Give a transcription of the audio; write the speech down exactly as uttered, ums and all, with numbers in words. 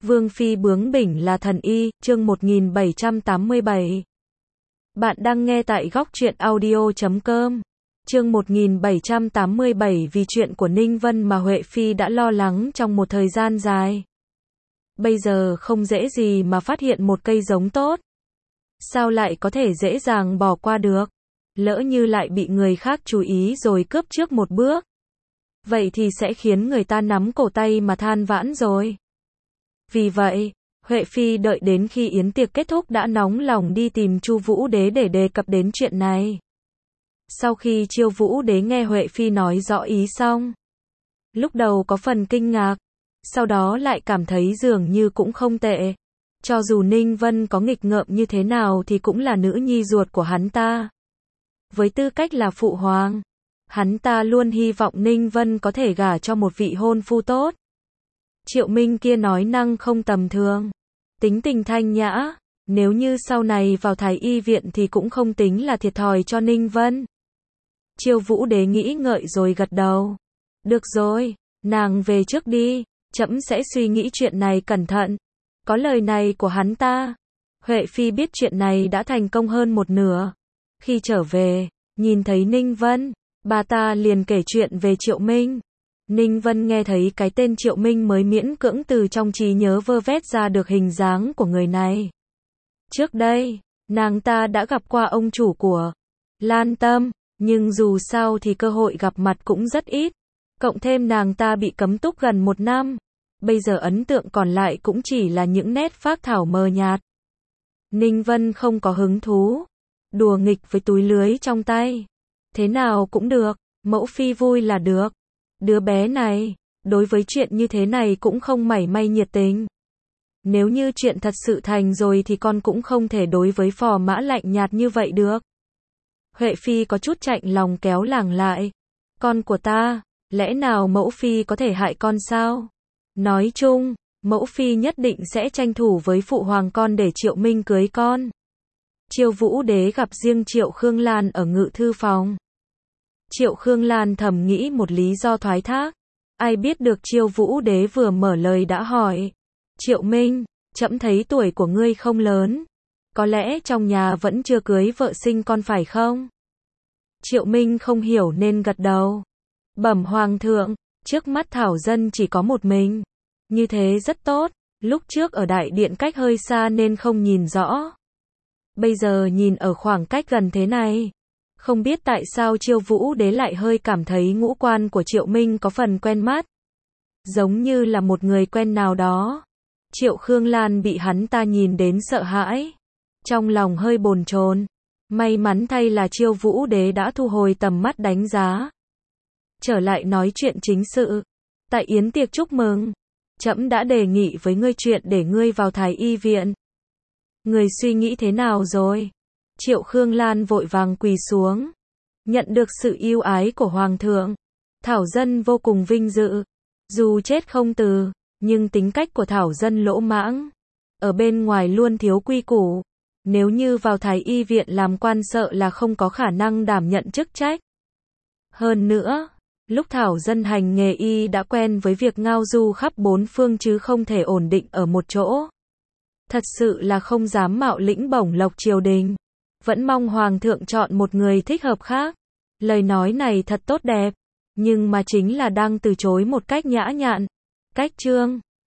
Vương phi bướng bỉnh là thần y, chương một nghìn bảy trăm tám mươi bảy. Bạn đang nghe tại góc truyện audio chấm com. Chương một nghìn bảy trăm tám mươi bảy vì chuyện của Ninh Vân mà Huệ phi đã lo lắng trong một thời gian dài. Bây giờ không dễ gì mà phát hiện một cây giống tốt. Sao lại có thể dễ dàng bỏ qua được? Lỡ như lại bị người khác chú ý rồi cướp trước một bước. Vậy thì sẽ khiến người ta nắm cổ tay mà than vãn rồi. Vì vậy, Huệ phi đợi đến khi yến tiệc kết thúc đã nóng lòng đi tìm Chu Vũ Đế để đề cập đến chuyện này. Sau khi Chiêu Vũ Đế nghe Huệ phi nói rõ ý xong, lúc đầu có phần kinh ngạc, sau đó lại cảm thấy dường như cũng không tệ. Cho dù Ninh Vân có nghịch ngợm như thế nào thì cũng là nữ nhi ruột của hắn ta. Với tư cách là phụ hoàng, hắn ta luôn hy vọng Ninh Vân có thể gả cho một vị hôn phu tốt. Triệu Minh kia nói năng không tầm thường, tính tình thanh nhã, nếu như sau này vào Thái Y viện thì cũng không tính là thiệt thòi cho Ninh Vân. Chiêu Vũ Đế nghĩ ngợi rồi gật đầu. Được rồi, nàng về trước đi, trẫm sẽ suy nghĩ chuyện này cẩn thận. Có lời này của hắn ta, Huệ phi biết chuyện này đã thành công hơn một nửa. Khi trở về, nhìn thấy Ninh Vân, bà ta liền kể chuyện về Triệu Minh. Ninh Vân nghe thấy cái tên Triệu Minh mới miễn cưỡng từ trong trí nhớ vơ vét ra được hình dáng của người này. Trước đây, nàng ta đã gặp qua ông chủ của Lan Tâm, nhưng dù sao thì cơ hội gặp mặt cũng rất ít. Cộng thêm nàng ta bị cấm túc gần một năm. Bây giờ ấn tượng còn lại cũng chỉ là những nét phác thảo mờ nhạt. Ninh Vân không có hứng thú đùa nghịch với túi lưới trong tay. Thế nào cũng được, mẫu phi vui là được. Đứa bé này, đối với chuyện như thế này cũng không mảy may nhiệt tình. Nếu như chuyện thật sự thành rồi thì con cũng không thể đối với Phò Mã lạnh nhạt như vậy được. Huệ phi có chút chạnh lòng kéo làng lại. Con của ta, lẽ nào mẫu phi có thể hại con sao? Nói chung, mẫu phi nhất định sẽ tranh thủ với phụ hoàng con để Triệu Minh cưới con. Chiêu Vũ Đế gặp riêng Triệu Khương Lan ở ngự thư phòng. Triệu Khương Lan thầm nghĩ một lý do thoái thác. Ai biết được Chiêu Vũ Đế vừa mở lời đã hỏi. Triệu Minh, trẫm thấy tuổi của ngươi không lớn. Có lẽ trong nhà vẫn chưa cưới vợ sinh con phải không? Triệu Minh không hiểu nên gật đầu. Bẩm hoàng thượng, trước mắt Thảo Dân chỉ có một mình. Như thế rất tốt, lúc trước ở đại điện cách hơi xa nên không nhìn rõ. Bây giờ nhìn ở khoảng cách gần thế này. Không biết tại sao Chiêu Vũ Đế lại hơi cảm thấy ngũ quan của Triệu Minh có phần quen mắt. Giống như là một người quen nào đó. Triệu Khương Lan bị hắn ta nhìn đến sợ hãi. Trong lòng hơi bồn chồn. May mắn thay là Chiêu Vũ Đế đã thu hồi tầm mắt đánh giá. Trở lại nói chuyện chính sự. Tại yến tiệc chúc mừng, trẫm đã đề nghị với ngươi chuyện để ngươi vào Thái Y viện. Ngươi suy nghĩ thế nào rồi? Triệu Khương Lan vội vàng quỳ xuống. Nhận được sự yêu ái của Hoàng thượng, Thảo Dân vô cùng vinh dự. Dù chết không từ, nhưng tính cách của Thảo Dân lỗ mãng. Ở bên ngoài luôn thiếu quy củ. Nếu như vào Thái Y viện làm quan sợ là không có khả năng đảm nhận chức trách. Hơn nữa, lúc Thảo Dân hành nghề y đã quen với việc ngao du khắp bốn phương chứ không thể ổn định ở một chỗ. Thật sự là không dám mạo lĩnh bổng lộc triều đình. Vẫn mong Hoàng thượng chọn một người thích hợp khác. Lời nói này thật tốt đẹp, nhưng mà chính là đang từ chối một cách nhã nhặn. Cách trương,